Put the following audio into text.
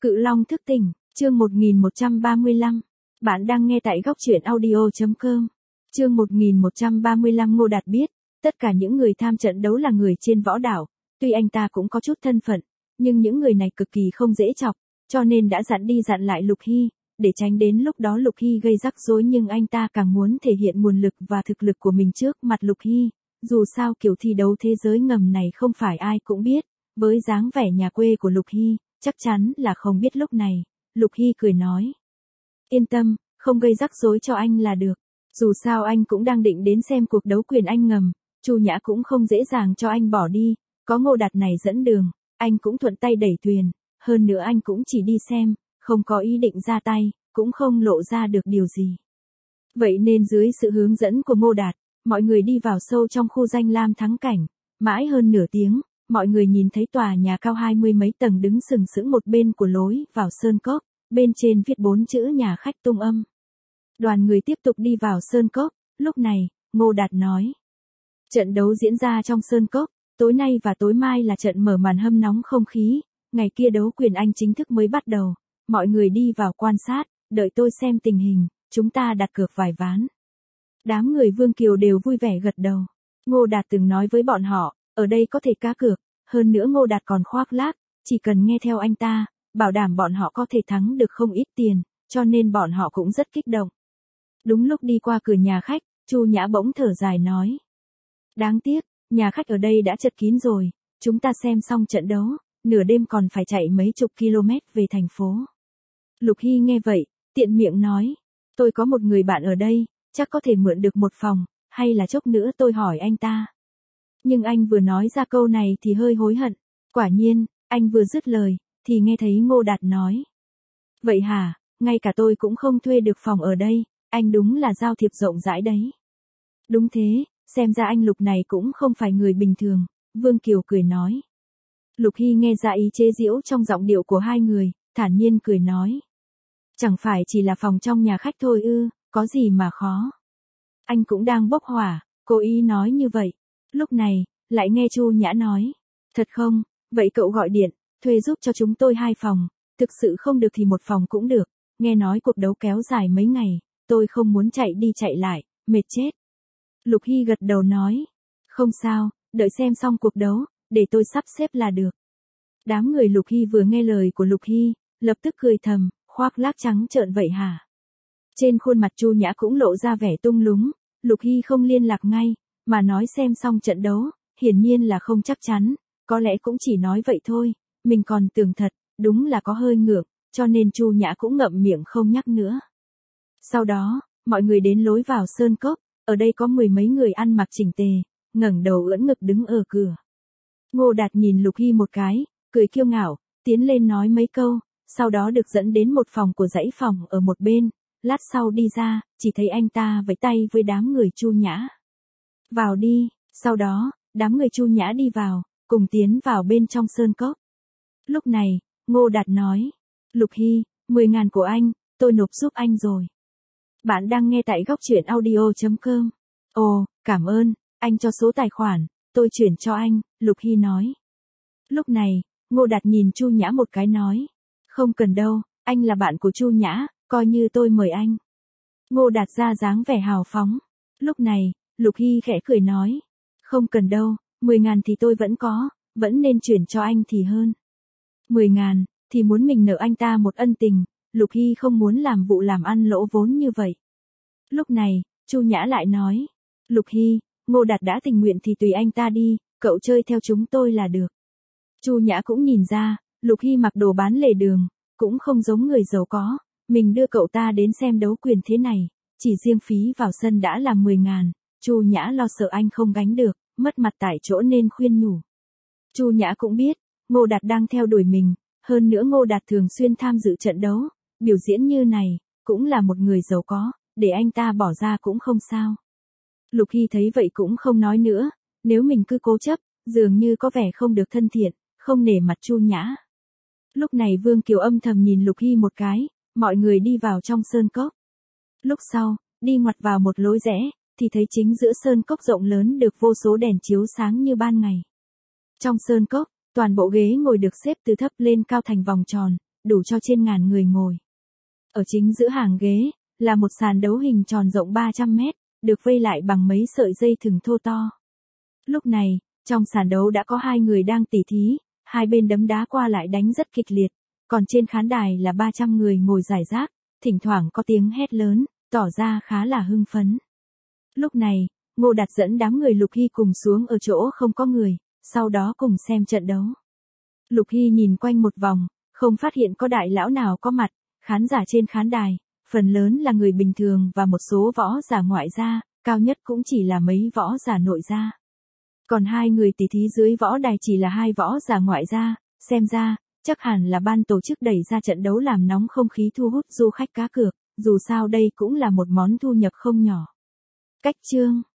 Cự Long thức tỉnh, chương 1135. Bạn đang nghe tại góc truyện audio.com. Chương 1135 Ngô Đạt biết, tất cả những người tham trận đấu là người trên võ đảo, tuy anh ta cũng có chút thân phận, nhưng những người này cực kỳ không dễ chọc, cho nên đã dặn đi dặn lại Lục Hy, để tránh đến lúc đó Lục Hy gây rắc rối, nhưng anh ta càng muốn thể hiện nguồn lực và thực lực của mình trước mặt Lục Hy, dù sao kiểu thi đấu thế giới ngầm này không phải ai cũng biết, với dáng vẻ nhà quê của Lục Hy, chắc chắn là không biết. Lúc này, Lục Hy cười nói. Yên tâm, không gây rắc rối cho anh là được. Dù sao anh cũng đang định đến xem cuộc đấu quyền Anh ngầm, Chu Nhã cũng không dễ dàng cho anh bỏ đi, có Ngô Đạt này dẫn đường, anh cũng thuận tay đẩy thuyền, hơn nữa anh cũng chỉ đi xem, không có ý định ra tay, cũng không lộ ra được điều gì. Vậy nên dưới sự hướng dẫn của Ngô Đạt, mọi người đi vào sâu trong khu danh lam thắng cảnh, mãi hơn nửa tiếng, mọi người nhìn thấy tòa nhà cao 20 mấy tầng đứng sừng sững một bên của lối vào sơn cốc, bên trên viết 4 chữ nhà khách Tung Âm. Đoàn người tiếp tục đi vào sơn cốc, lúc này, Ngô Đạt nói. Trận đấu diễn ra trong sơn cốc, tối nay và tối mai là trận mở màn hâm nóng không khí, ngày kia đấu quyền Anh chính thức mới bắt đầu, mọi người đi vào quan sát, đợi tôi xem tình hình, chúng ta đặt cược vài ván. Đám người Vương Kiều đều vui vẻ gật đầu. Ngô Đạt từng nói với bọn họ, ở đây có thể cá cược, hơn nữa Ngô Đạt còn khoác lác, chỉ cần nghe theo anh ta, bảo đảm bọn họ có thể thắng được không ít tiền, cho nên bọn họ cũng rất kích động. Đúng lúc đi qua cửa nhà khách, Chu Nhã bỗng thở dài nói. Đáng tiếc, nhà khách ở đây đã chật kín rồi, chúng ta xem xong trận đấu, nửa đêm còn phải chạy mấy chục km về thành phố. Lục Hy nghe vậy, tiện miệng nói, tôi có một người bạn ở đây, chắc có thể mượn được một phòng, hay là chốc nữa tôi hỏi anh ta. Nhưng anh vừa nói ra câu này thì hơi hối hận, quả nhiên, anh vừa dứt lời, thì nghe thấy Ngô Đạt nói. Vậy hả, ngay cả tôi cũng không thuê được phòng ở đây, anh đúng là giao thiệp rộng rãi đấy. Đúng thế, xem ra anh Lục này cũng không phải người bình thường, Vương Kiều cười nói. Lục Hy nghe ra ý chế giễu trong giọng điệu của hai người, thản nhiên cười nói. Chẳng phải chỉ là phòng trong nhà khách thôi ư, có gì mà khó. Anh cũng đang bốc hỏa, cố ý nói như vậy. Lúc này, lại nghe Chu Nhã nói. Thật không, vậy cậu gọi điện, thuê giúp cho chúng tôi 2 phòng, thực sự không được thì một phòng cũng được, nghe nói cuộc đấu kéo dài mấy ngày, tôi không muốn chạy đi chạy lại, mệt chết. Lục Hy gật đầu nói. Không sao, đợi xem xong cuộc đấu, để tôi sắp xếp là được. Đám người Lục Hy vừa nghe lời của Lục Hy, lập tức cười thầm, khoác lác trắng trợn vậy hả? Trên khuôn mặt Chu Nhã cũng lộ ra vẻ tung lúng, Lục Hy không liên lạc ngay, mà nói xem xong trận đấu, hiển nhiên là không chắc chắn, có lẽ cũng chỉ nói vậy thôi, mình còn tưởng thật, đúng là có hơi ngượng, cho nên Chu Nhã cũng ngậm miệng không nhắc nữa. Sau đó, mọi người đến lối vào sơn cốc, ở đây có 10 mấy người ăn mặc chỉnh tề, ngẩng đầu ưỡn ngực đứng ở cửa. Ngô Đạt nhìn Lục Hy một cái, cười kiêu ngạo, tiến lên nói mấy câu, sau đó được dẫn đến một phòng của dãy phòng ở một bên, lát sau đi ra, chỉ thấy anh ta vẫy tay với đám người Chu Nhã. Vào đi, sau đó, đám người Chu Nhã đi vào, cùng tiến vào bên trong sơn cốc. Lúc này, Ngô Đạt nói, Lục Hy, 10.000 của anh, tôi nộp giúp anh rồi. Bạn đang nghe tại góc truyện audio.com. Ồ, cảm ơn, anh cho số tài khoản, tôi chuyển cho anh, Lục Hy nói. Lúc này, Ngô Đạt nhìn Chu Nhã một cái nói. Không cần đâu, anh là bạn của Chu Nhã, coi như tôi mời anh. Ngô Đạt ra dáng vẻ hào phóng. Lúc này, Lục Hy khẽ cười nói. Không cần đâu, 10.000 thì tôi vẫn có, vẫn nên chuyển cho anh thì hơn. 10.000, thì muốn mình nợ anh ta một ân tình, Lục Hy không muốn làm vụ làm ăn lỗ vốn như vậy. Lúc này, Chu Nhã lại nói. Lục Hy, Ngô Đạt đã tình nguyện thì tùy anh ta đi, cậu chơi theo chúng tôi là được. Chu Nhã cũng nhìn ra, Lục Hy mặc đồ bán lề đường, cũng không giống người giàu có, mình đưa cậu ta đến xem đấu quyền thế này, chỉ riêng phí vào sân đã là 10.000, Chu Nhã lo sợ anh không gánh được, mất mặt tại chỗ nên khuyên nhủ. Chu Nhã cũng biết, Ngô Đạt đang theo đuổi mình, hơn nữa Ngô Đạt thường xuyên tham dự trận đấu, biểu diễn như này, cũng là một người giàu có, để anh ta bỏ ra cũng không sao. Lục Hy thấy vậy cũng không nói nữa, nếu mình cứ cố chấp, dường như có vẻ không được thân thiện, không nể mặt Chu Nhã. Lúc này Vương Kiều âm thầm nhìn Lục Hy một cái, mọi người đi vào trong sơn cốc. Lúc sau, đi ngoặt vào một lối rẽ, thì thấy chính giữa sơn cốc rộng lớn được vô số đèn chiếu sáng như ban ngày. Trong sơn cốc, toàn bộ ghế ngồi được xếp từ thấp lên cao thành vòng tròn, đủ cho trên ngàn người ngồi. Ở chính giữa hàng ghế, là một sàn đấu hình tròn rộng 300 mét, được vây lại bằng mấy sợi dây thừng thô to. Lúc này, trong sàn đấu đã có 2 người đang tỉ thí, hai bên đấm đá qua lại đánh rất kịch liệt, còn trên khán đài là 300 người ngồi rải rác, thỉnh thoảng có tiếng hét lớn, tỏ ra khá là hưng phấn. Lúc này, Ngô Đạt dẫn đám người Lục Hy cùng xuống ở chỗ không có người, sau đó cùng xem trận đấu. Lục Hy nhìn quanh một vòng, không phát hiện có đại lão nào có mặt, khán giả trên khán đài, phần lớn là người bình thường và một số võ giả ngoại gia, cao nhất cũng chỉ là mấy võ giả nội gia. Còn 2 người tỉ thí dưới võ đài chỉ là 2 võ giả ngoại gia, xem ra, chắc hẳn là ban tổ chức đẩy ra trận đấu làm nóng không khí thu hút du khách cá cược, dù sao đây cũng là một món thu nhập không nhỏ. Cách chương